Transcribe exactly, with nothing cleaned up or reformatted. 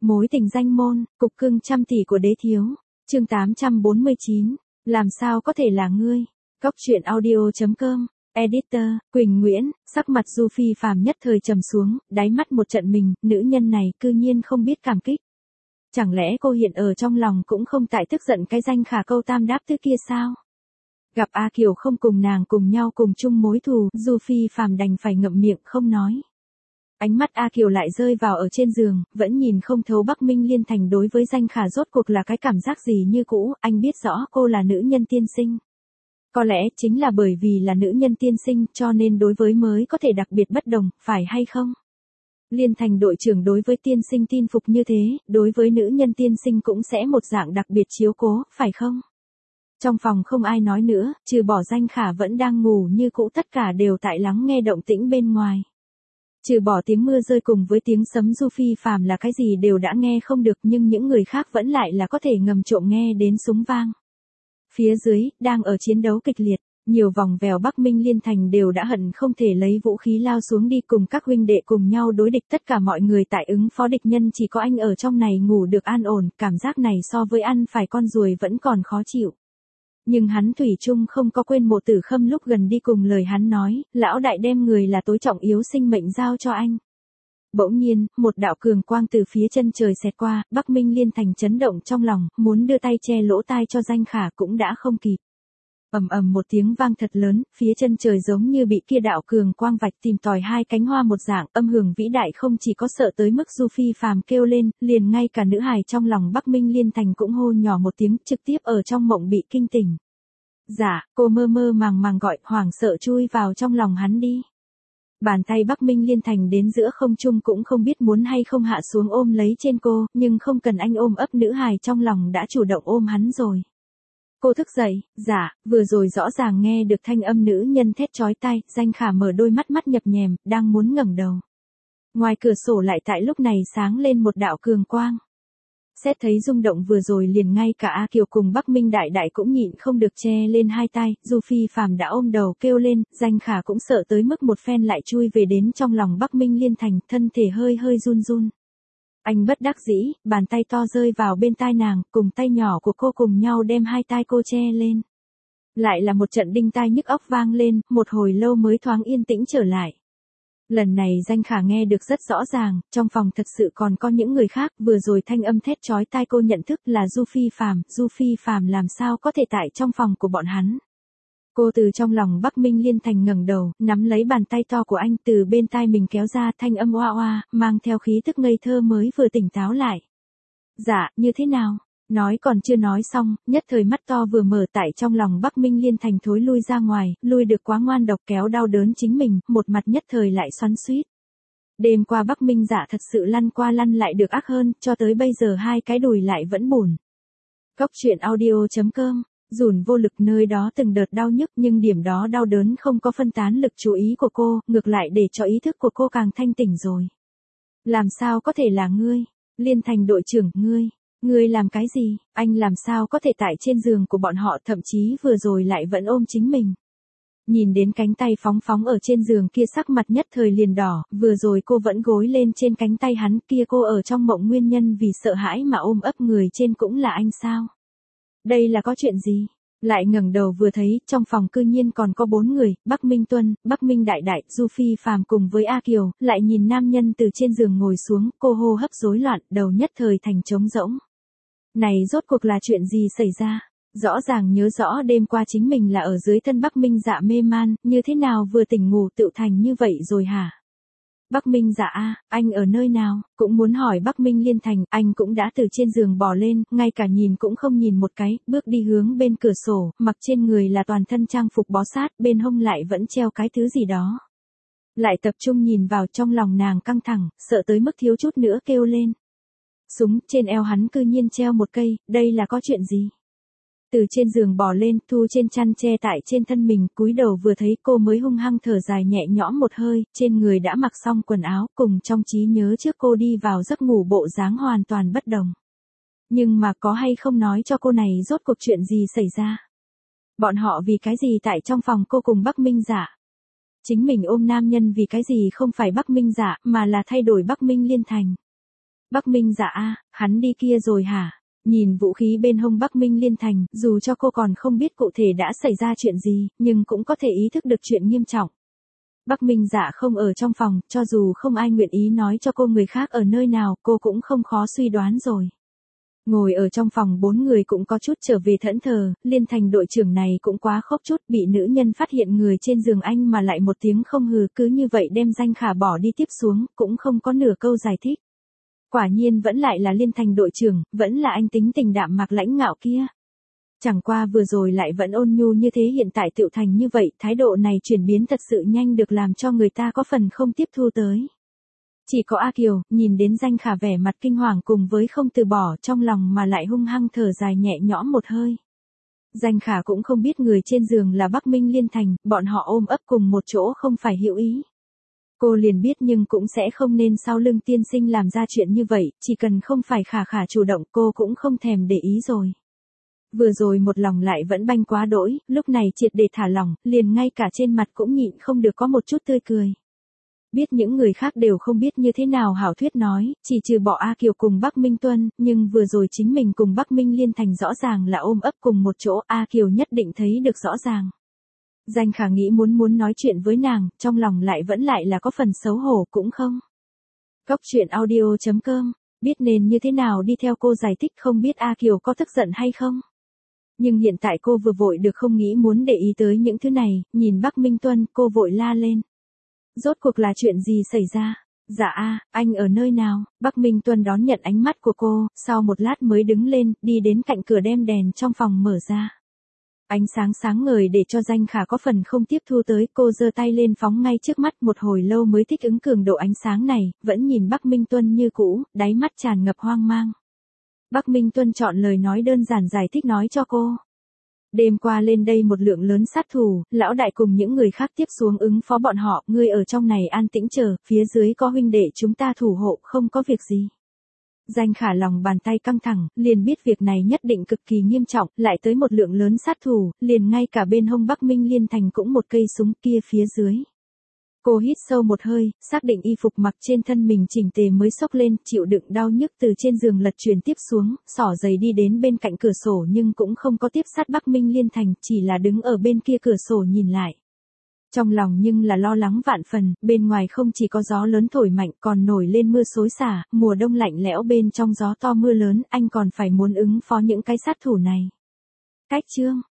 Mối tình danh môn, cục cưng trăm tỷ của đế thiếu. Chương tám trăm bốn mươi chín. Làm sao có thể là ngươi? Cóc truyện audio chấm com. Editor, Quỳnh Nguyễn. Sắc mặt Du Phi Phàm nhất thời trầm xuống, đáy mắt một trận mình, nữ nhân này cư nhiên không biết cảm kích. Chẳng lẽ cô hiện ở trong lòng cũng không tại tức giận cái danh khả câu tam đáp tứ kia sao? Gặp A Kiều không cùng nàng cùng nhau cùng chung mối thù, Du Phi Phàm đành phải ngậm miệng không nói. Ánh mắt A Kiều lại rơi vào ở trên giường, vẫn nhìn không thấu Bắc Minh Liên Thành đối với danh khả rốt cuộc là cái cảm giác gì như cũ, anh biết rõ cô là nữ nhân tiên sinh. Có lẽ chính là bởi vì là nữ nhân tiên sinh cho nên đối với mới có thể đặc biệt bất đồng, phải hay không? Liên Thành đội trưởng đối với tiên sinh tin phục như thế, đối với nữ nhân tiên sinh cũng sẽ một dạng đặc biệt chiếu cố, phải không? Trong phòng không ai nói nữa, trừ bỏ danh khả vẫn đang ngủ như cũ, tất cả đều tại lắng nghe động tĩnh bên ngoài. Trừ bỏ tiếng mưa rơi cùng với tiếng sấm, Du Phi Phàm là cái gì đều đã nghe không được, nhưng những người khác vẫn lại là có thể ngầm trộm nghe đến súng vang. Phía dưới, đang ở chiến đấu kịch liệt, nhiều vòng vèo Bắc Minh Liên Thành đều đã hận không thể lấy vũ khí lao xuống đi cùng các huynh đệ cùng nhau đối địch, tất cả mọi người tại ứng phó địch nhân, chỉ có anh ở trong này ngủ được an ổn, cảm giác này so với ăn phải con ruồi vẫn còn khó chịu. Nhưng hắn thủy chung không có quên Mộ Tử Khâm lúc gần đi cùng lời hắn nói, lão đại đem người là tối trọng yếu sinh mệnh giao cho anh. Bỗng nhiên, một đạo cường quang từ phía chân trời xẹt qua, Bắc Minh Liên Thành chấn động trong lòng, muốn đưa tay che lỗ tai cho danh khả cũng đã không kịp. Ầm ầm một tiếng vang thật lớn, phía chân trời giống như bị kia đạo cường quang vạch tìm tòi hai cánh hoa một dạng, âm hưởng vĩ đại không chỉ có sợ tới mức Du Phi Phàm kêu lên, liền ngay cả nữ hài trong lòng Bắc Minh Liên Thành cũng hô nhỏ một tiếng, trực tiếp ở trong mộng bị kinh tỉnh. Dạ, cô mơ mơ màng màng gọi, hoảng sợ chui vào trong lòng hắn đi. Bàn tay Bắc Minh Liên Thành đến giữa không trung cũng không biết muốn hay không hạ xuống ôm lấy trên cô, nhưng không cần anh ôm ấp, nữ hài trong lòng đã chủ động ôm hắn rồi. Cô thức dậy, dạ, vừa rồi rõ ràng nghe được thanh âm nữ nhân thét chói tai, danh khả mở đôi mắt mắt nhập nhèm, đang muốn ngẩng đầu. Ngoài cửa sổ lại tại lúc này sáng lên một đạo cường quang. Xét thấy rung động vừa rồi, liền ngay cả A Kiều cùng Bắc Minh đại đại cũng nhịn không được che lên hai tay, Du Phi Phàm đã ôm đầu kêu lên, danh khả cũng sợ tới mức một phen lại chui về đến trong lòng Bắc Minh Liên Thành, thân thể hơi hơi run run. Anh bất đắc dĩ, bàn tay to rơi vào bên tai nàng, cùng tay nhỏ của cô cùng nhau đem hai tai cô che lên. Lại là một trận đinh tai nhức óc vang lên, một hồi lâu mới thoáng yên tĩnh trở lại. Lần này danh khả nghe được rất rõ ràng, trong phòng thật sự còn có những người khác, vừa rồi thanh âm thét chói tai cô nhận thức là Du Phi Phàm, Du Phi Phàm làm sao có thể tại trong phòng của bọn hắn. Cô từ trong lòng Bắc Minh Liên Thành ngẩng đầu, nắm lấy bàn tay to của anh, từ bên tai mình kéo ra thanh âm oa oa, mang theo khí tức ngây thơ mới vừa tỉnh táo lại. Dạ, như thế nào? Nói còn chưa nói xong, nhất thời mắt to vừa mở, tại trong lòng Bắc Minh Liên Thành thối lui ra ngoài, lui được quá ngoan độc kéo đau đớn chính mình, một mặt nhất thời lại xoắn xuýt. Đêm qua Bắc Minh Dạ thật sự lăn qua lăn lại được ác hơn, cho tới bây giờ hai cái đùi lại vẫn bủn. Cóc truyện audio chấm com. Dùn vô lực nơi đó từng đợt đau nhức, nhưng điểm đó đau đớn không có phân tán lực chú ý của cô, ngược lại để cho ý thức của cô càng thanh tỉnh rồi. Làm sao có thể là ngươi? Liên Thành đội trưởng, ngươi, ngươi làm cái gì? Anh làm sao có thể tại trên giường của bọn họ, thậm chí vừa rồi lại vẫn ôm chính mình. Nhìn đến cánh tay phóng phóng ở trên giường kia, sắc mặt nhất thời liền đỏ, vừa rồi cô vẫn gối lên trên cánh tay hắn kia, cô ở trong mộng nguyên nhân vì sợ hãi mà ôm ấp người trên cũng là anh sao? Đây là có chuyện gì? Lại ngẩng đầu vừa thấy, trong phòng cư nhiên còn có bốn người, Bắc Minh Tuân, Bắc Minh Đại Đại, Du Phi Phàm cùng với A Kiều, lại nhìn nam nhân từ trên giường ngồi xuống, cô hô hấp rối loạn, đầu nhất thời thành trống rỗng. Này rốt cuộc là chuyện gì xảy ra? Rõ ràng nhớ rõ đêm qua chính mình là ở dưới thân Bắc Minh Dạ mê man, như thế nào vừa tỉnh ngủ tựu thành như vậy rồi hả? Bắc Minh Dạ a, anh ở nơi nào? Cũng muốn hỏi Bắc Minh Liên Thành, anh cũng đã từ trên giường bò lên, ngay cả nhìn cũng không nhìn một cái, bước đi hướng bên cửa sổ, mặc trên người là toàn thân trang phục bó sát, bên hông lại vẫn treo cái thứ gì đó. Lại tập trung nhìn vào, trong lòng nàng căng thẳng, sợ tới mức thiếu chút nữa kêu lên. Súng trên eo hắn cư nhiên treo một cây, đây là có chuyện gì? Từ trên giường bò lên, thu trên chăn che tại trên thân mình, cúi đầu vừa thấy cô mới hung hăng thở dài nhẹ nhõm một hơi, trên người đã mặc xong quần áo, cùng trong trí nhớ trước cô đi vào giấc ngủ bộ dáng hoàn toàn bất đồng. Nhưng mà có hay không nói cho cô này rốt cuộc chuyện gì xảy ra? Bọn họ vì cái gì tại trong phòng cô cùng Bắc Minh Dạ? Chính mình ôm nam nhân vì cái gì không phải Bắc Minh Dạ, mà là thay đổi Bắc Minh Liên Thành? Bắc Minh Dạ a, hắn đi kia rồi hả? Nhìn vũ khí bên hông Bắc Minh Liên Thành, dù cho cô còn không biết cụ thể đã xảy ra chuyện gì, nhưng cũng có thể ý thức được chuyện nghiêm trọng. Bắc Minh Dạ không ở trong phòng, cho dù không ai nguyện ý nói cho cô người khác ở nơi nào, cô cũng không khó suy đoán rồi. Ngồi ở trong phòng bốn người cũng có chút trở về thẫn thờ, Liên Thành đội trưởng này cũng quá khốc chút, bị nữ nhân phát hiện người trên giường anh mà lại một tiếng không hừ, cứ như vậy đem Danh Khả bỏ đi tiếp xuống, cũng không có nửa câu giải thích. Quả nhiên vẫn lại là Liên Thành đội trưởng, vẫn là anh tính tình đạm mạc lãnh ngạo kia. Chẳng qua vừa rồi lại vẫn ôn nhu như thế, hiện tại tựu thành như vậy, thái độ này chuyển biến thật sự nhanh được làm cho người ta có phần không tiếp thu tới. Chỉ có A Kiều, nhìn đến Danh Khả vẻ mặt kinh hoàng cùng với không từ bỏ, trong lòng mà lại hung hăng thở dài nhẹ nhõm một hơi. Danh Khả cũng không biết người trên giường là Bắc Minh Liên Thành, bọn họ ôm ấp cùng một chỗ không phải hữu ý. Cô liền biết nhưng cũng sẽ không nên sau lưng tiên sinh làm ra chuyện như vậy, chỉ cần không phải Khả Khả chủ động cô cũng không thèm để ý rồi. Vừa rồi một lòng lại vẫn banh quá đỗi, lúc này triệt để thả lỏng, liền ngay cả trên mặt cũng nhịn không được có một chút tươi cười. Biết những người khác đều không biết như thế nào hảo thuyết nói, chỉ trừ bỏ A Kiều cùng Bắc Minh Tuân, nhưng vừa rồi chính mình cùng Bắc Minh Liên Thành rõ ràng là ôm ấp cùng một chỗ, A Kiều nhất định thấy được rõ ràng. Danh Khả nghĩ muốn muốn nói chuyện với nàng, trong lòng lại vẫn lại là có phần xấu hổ cũng không. Góc truyện audio chấm com, biết nên như thế nào đi theo cô giải thích, không biết A Kiều có tức giận hay không. Nhưng hiện tại cô vừa vội được không nghĩ muốn để ý tới những thứ này, nhìn Bắc Minh Tuân, cô vội la lên. Rốt cuộc là chuyện gì xảy ra? Dạ a, anh ở nơi nào? Bắc Minh Tuân đón nhận ánh mắt của cô, sau một lát mới đứng lên, đi đến cạnh cửa đem đèn trong phòng mở ra. Ánh sáng sáng ngời để cho Danh Khả có phần không tiếp thu tới, cô giơ tay lên phóng ngay trước mắt, một hồi lâu mới thích ứng cường độ ánh sáng này, vẫn nhìn Bắc Minh Tuân như cũ, đáy mắt tràn ngập hoang mang. Bắc Minh Tuân chọn lời nói đơn giản giải thích nói cho cô. Đêm qua lên đây một lượng lớn sát thủ, lão đại cùng những người khác tiếp xuống ứng phó bọn họ, ngươi ở trong này an tĩnh chờ, phía dưới có huynh đệ chúng ta thủ hộ, không có việc gì. Danh Khả lòng bàn tay căng thẳng, liền biết việc này nhất định cực kỳ nghiêm trọng, lại tới một lượng lớn sát thủ, liền ngay cả bên hông Bắc Minh Liên Thành cũng một cây súng kia phía dưới. Cô hít sâu một hơi, xác định y phục mặc trên thân mình chỉnh tề mới xốc lên, chịu đựng đau nhức từ trên giường lật truyền tiếp xuống, xỏ giày đi đến bên cạnh cửa sổ nhưng cũng không có tiếp sát Bắc Minh Liên Thành, chỉ là đứng ở bên kia cửa sổ nhìn lại. Trong lòng nhưng là lo lắng vạn phần, bên ngoài không chỉ có gió lớn thổi mạnh còn nổi lên mưa xối xả, mùa đông lạnh lẽo bên trong gió to mưa lớn, anh còn phải muốn ứng phó những cái sát thủ này. Cách chương